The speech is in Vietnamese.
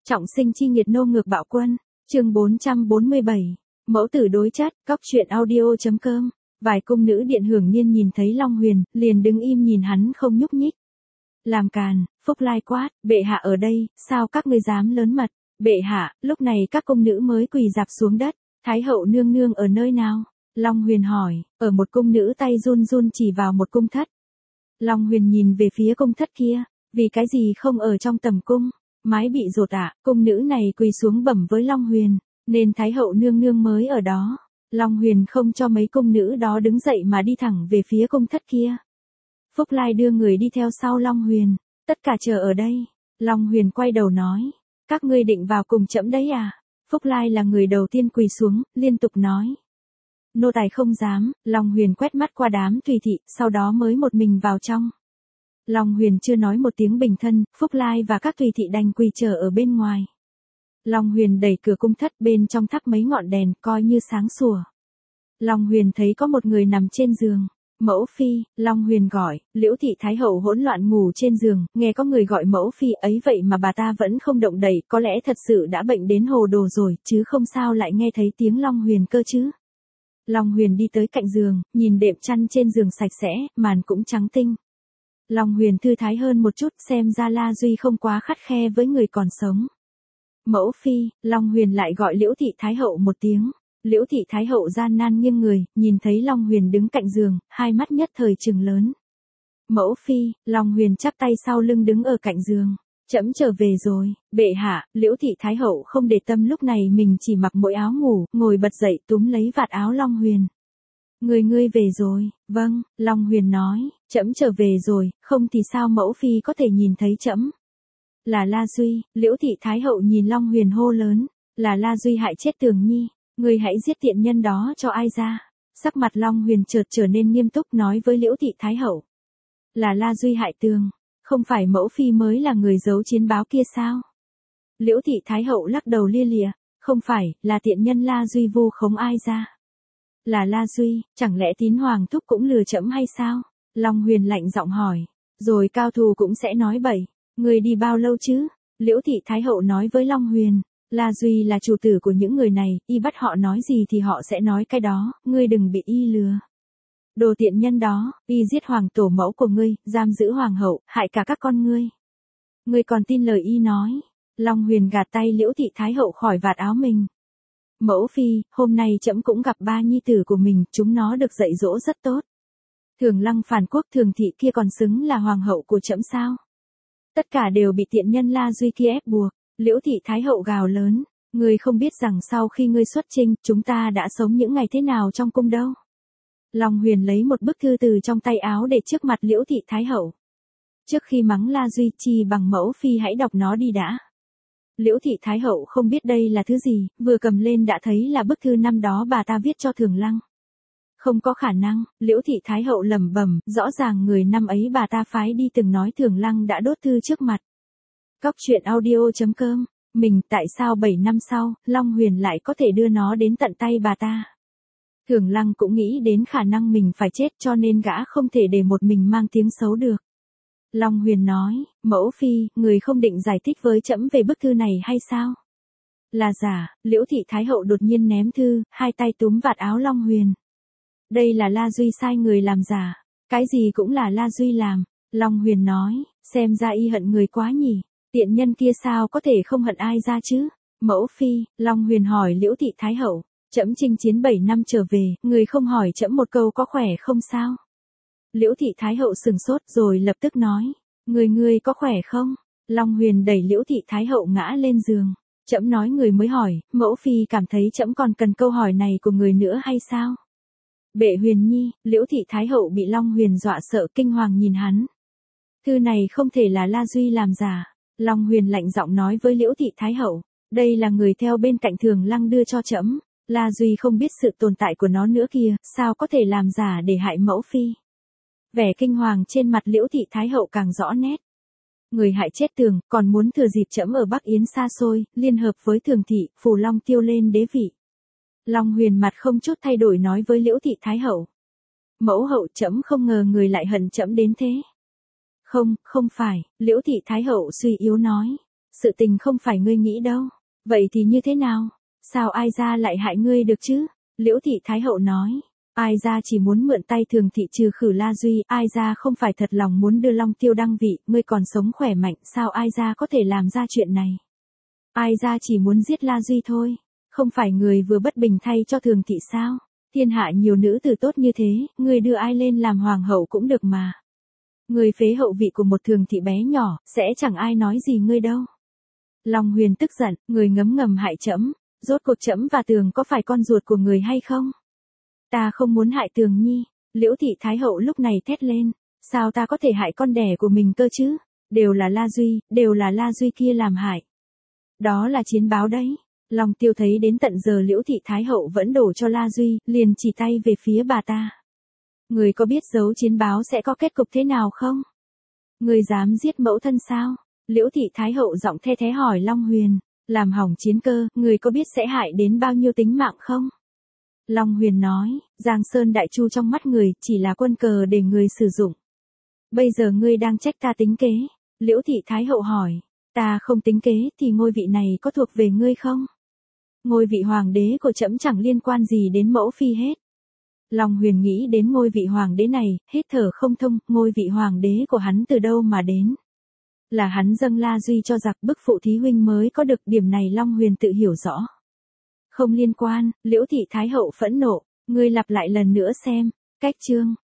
Trọng sinh chi nghiệt nô ngược bạo quân, chương 447, mẫu tử đối chất, cóc truyện audio.com. Vài cung nữ điện hưởng niên nhìn thấy Long Huyền, liền đứng im nhìn hắn không nhúc nhích. Làm càn, Phúc Lai quát, bệ hạ ở đây, sao các ngươi dám lớn mật? Bệ hạ, lúc này các cung nữ mới quỳ rạp xuống đất. Thái hậu nương nương ở nơi nào? Long Huyền hỏi, ở một cung nữ tay run run chỉ vào một cung thất. Long Huyền nhìn về phía cung thất kia, vì cái gì không ở trong tầm cung? Mái bị rột ạ, cung nữ này quỳ xuống bẩm với Long Huyền, nên Thái hậu nương nương mới ở đó. Long Huyền không cho mấy cung nữ đó đứng dậy mà đi thẳng về phía cung thất kia. Phúc Lai đưa người đi theo sau Long Huyền, tất cả chờ ở đây. Long Huyền quay đầu nói, các ngươi định vào cùng trẫm đấy à? Phúc Lai là người đầu tiên quỳ xuống, liên tục nói. Nô tài không dám. Long Huyền quét mắt qua đám tùy thị, sau đó mới một mình vào trong. Long Huyền chưa nói một tiếng bình thân, Phúc Lai và các tùy thị đành quỳ chờ ở bên ngoài. Long Huyền đẩy cửa cung thất, bên trong thắp mấy ngọn đèn, coi như sáng sủa. Long Huyền thấy có một người nằm trên giường. Mẫu phi, Long Huyền gọi. Liễu thị thái hậu hỗn loạn ngủ trên giường, nghe có người gọi mẫu phi ấy vậy mà bà ta vẫn không động đậy, có lẽ thật sự đã bệnh đến hồ đồ rồi, chứ không sao lại nghe thấy tiếng Long Huyền cơ chứ. Long Huyền đi tới cạnh giường, nhìn đệm chăn trên giường sạch sẽ, màn cũng trắng tinh. Long Huyền thư thái hơn một chút, xem ra La Duy không quá khắt khe với người còn sống. Mẫu phi, Long Huyền lại gọi Liễu thị thái hậu một tiếng. Liễu thị thái hậu gian nan nghiêng người, nhìn thấy Long Huyền đứng cạnh giường, hai mắt nhất thời trừng lớn. Mẫu phi, Long Huyền chắp tay sau lưng đứng ở cạnh giường. Trẫm trở về rồi, bệ hạ. Liễu thị thái hậu không để tâm, lúc này mình chỉ mặc mỗi áo ngủ, ngồi bật dậy túm lấy vạt áo Long Huyền. Ngươi về rồi? Vâng, Long Huyền nói, trẫm trở về rồi, không thì sao mẫu phi có thể nhìn thấy trẫm? Là La Duy. Liễu thị thái hậu nhìn Long Huyền hô lớn, là La Duy hại chết Tường Nhi, ngươi hãy giết tiện nhân đó cho ai ra. Sắc mặt Long Huyền chợt trở nên nghiêm túc, nói với Liễu thị thái hậu, là La Duy hại Tường, không phải mẫu phi mới là người giấu chiến báo kia sao? Liễu thị thái hậu lắc đầu lia lịa, không phải, là tiện nhân La Duy vu khống ai ra. Là La Duy, chẳng lẽ Tín Hoàng thúc cũng lừa trẫm hay sao? Long Huyền lạnh giọng hỏi, rồi cao thù cũng sẽ nói bậy. Người đi bao lâu chứ? Liễu thị thái hậu nói với Long Huyền, La Duy là chủ tử của những người này, y bắt họ nói gì thì họ sẽ nói cái đó, ngươi đừng bị y lừa. Đồ tiện nhân đó, y giết hoàng tổ mẫu của ngươi, giam giữ hoàng hậu, hại cả các con ngươi. Ngươi còn tin lời y nói? Long Huyền gạt tay Liễu thị thái hậu khỏi vạt áo mình. Mẫu phi, hôm nay trẫm cũng gặp ba nhi tử của mình, chúng nó được dạy dỗ rất tốt. Thường Lăng phản quốc Thường thị kia còn xứng là hoàng hậu của trẫm sao? Tất cả đều bị tiện nhân La Duy kia ép buộc. Liễu thị thái hậu gào lớn, ngươi không biết rằng sau khi ngươi xuất chinh, chúng ta đã sống những ngày thế nào trong cung đâu. Long Huyền lấy một bức thư từ trong tay áo để trước mặt Liễu thị thái hậu. Trước khi mắng La Duy, chi bằng mẫu phi hãy đọc nó đi đã. Liễu thị thái hậu không biết đây là thứ gì, vừa cầm lên đã thấy là bức thư năm đó bà ta viết cho Thường Lăng. Không có khả năng. Liễu thị thái hậu lẩm bẩm, rõ ràng người năm ấy bà ta phái đi từng nói Thường Lăng đã đốt thư trước mặt. Cóc truyện audio.com. Mình, tại sao 7 năm sau, Long Huyền lại có thể đưa nó đến tận tay bà ta? Thường Lăng cũng nghĩ đến khả năng mình phải chết, cho nên gã không thể để một mình mang tiếng xấu được. Long Huyền nói, mẫu phi, người không định giải thích với trẫm về bức thư này hay sao? Là giả. Liễu thị thái hậu đột nhiên ném thư, hai tay túm vạt áo Long Huyền. Đây là La Duy sai người làm giả. Cái gì cũng là La Duy làm. Long Huyền nói, xem ra y hận người quá nhỉ. Tiện nhân kia sao có thể không hận ai ra chứ? Mẫu phi, Long Huyền hỏi Liễu thị thái hậu, trẫm chinh chiến 7 năm trở về, người không hỏi trẫm một câu có khỏe không sao? Liễu thị thái hậu sừng sốt rồi lập tức nói, người có khỏe không? Long Huyền đẩy Liễu thị thái hậu ngã lên giường. Trẫm nói người mới hỏi, mẫu phi cảm thấy trẫm còn cần câu hỏi này của người nữa hay sao? Bệ Huyền Nhi. Liễu thị thái hậu bị Long Huyền dọa sợ, kinh hoàng nhìn hắn. Thư này không thể là La Duy làm giả. Long Huyền lạnh giọng nói với Liễu thị thái hậu, đây là người theo bên cạnh Thường Lăng đưa cho trẫm. La Duy không biết sự tồn tại của nó nữa kìa, sao có thể làm giả để hại mẫu phi? Vẻ kinh hoàng trên mặt Liễu thị thái hậu càng rõ nét. Người hại chết Tường, còn muốn thừa dịp trẫm ở Bắc Yến xa xôi, liên hợp với Thường thị, phù Long Tiêu lên đế vị. Long Huyền mặt không chút thay đổi nói với Liễu thị thái hậu, mẫu hậu, trẫm không ngờ người lại hận trẫm đến thế. Không phải. Liễu thị thái hậu suy yếu nói, Sự tình không phải ngươi nghĩ đâu. Vậy thì như thế nào? Sao ai ra lại hại ngươi được chứ? Liễu thị Thái hậu nói. Ai ra chỉ muốn mượn tay Thường thị trừ khử La Duy, ai ra không phải thật lòng muốn đưa Long Tiêu đăng vị, ngươi còn sống khỏe mạnh, sao ai ra có thể làm ra chuyện này? Ai ra chỉ muốn giết La Duy thôi, không phải người vừa bất bình thay cho Thường thị sao? Thiên hạ nhiều nữ tử tốt như thế, ngươi đưa ai lên làm hoàng hậu cũng được mà. Ngươi phế hậu vị của một Thường thị bé nhỏ, sẽ chẳng ai nói gì ngươi đâu. Long Huyền tức giận, người ngấm ngầm hại trẫm, rốt cuộc trẫm và Tường có phải con ruột của người hay không? Ta không muốn hại Tường Nhi. Liễu thị Thái hậu lúc này thét lên, sao ta có thể hại con đẻ của mình cơ chứ? Đều là La Duy kia làm hại. Đó là chiến báo đấy. Long Tiêu thấy đến tận giờ Liễu thị Thái hậu vẫn đổ cho La Duy, liền chỉ tay về phía bà ta. Người có biết giấu chiến báo sẽ có kết cục thế nào không? Người dám giết mẫu thân sao? Liễu thị Thái hậu giọng the thé hỏi Long Huyền, làm hỏng chiến cơ, người có biết sẽ hại đến bao nhiêu tính mạng không? Long Huyền nói, Giang Sơn Đại Chu trong mắt người chỉ là quân cờ để người sử dụng. Bây giờ ngươi đang trách ta tính kế. Liễu thị Thái hậu hỏi, ta không tính kế thì ngôi vị này có thuộc về ngươi không? Ngôi vị hoàng đế của trẫm chẳng liên quan gì đến mẫu phi hết. Long Huyền nghĩ đến ngôi vị hoàng đế này, hít thở không thông, ngôi vị hoàng đế của hắn từ đâu mà đến? Là hắn dâng La Duy cho giặc bức phụ thí huynh mới có được, điểm này Long Huyền tự hiểu rõ. Không liên quan. Liễu thị Thái hậu phẫn nộ, ngươi lặp lại lần nữa xem. Cách chương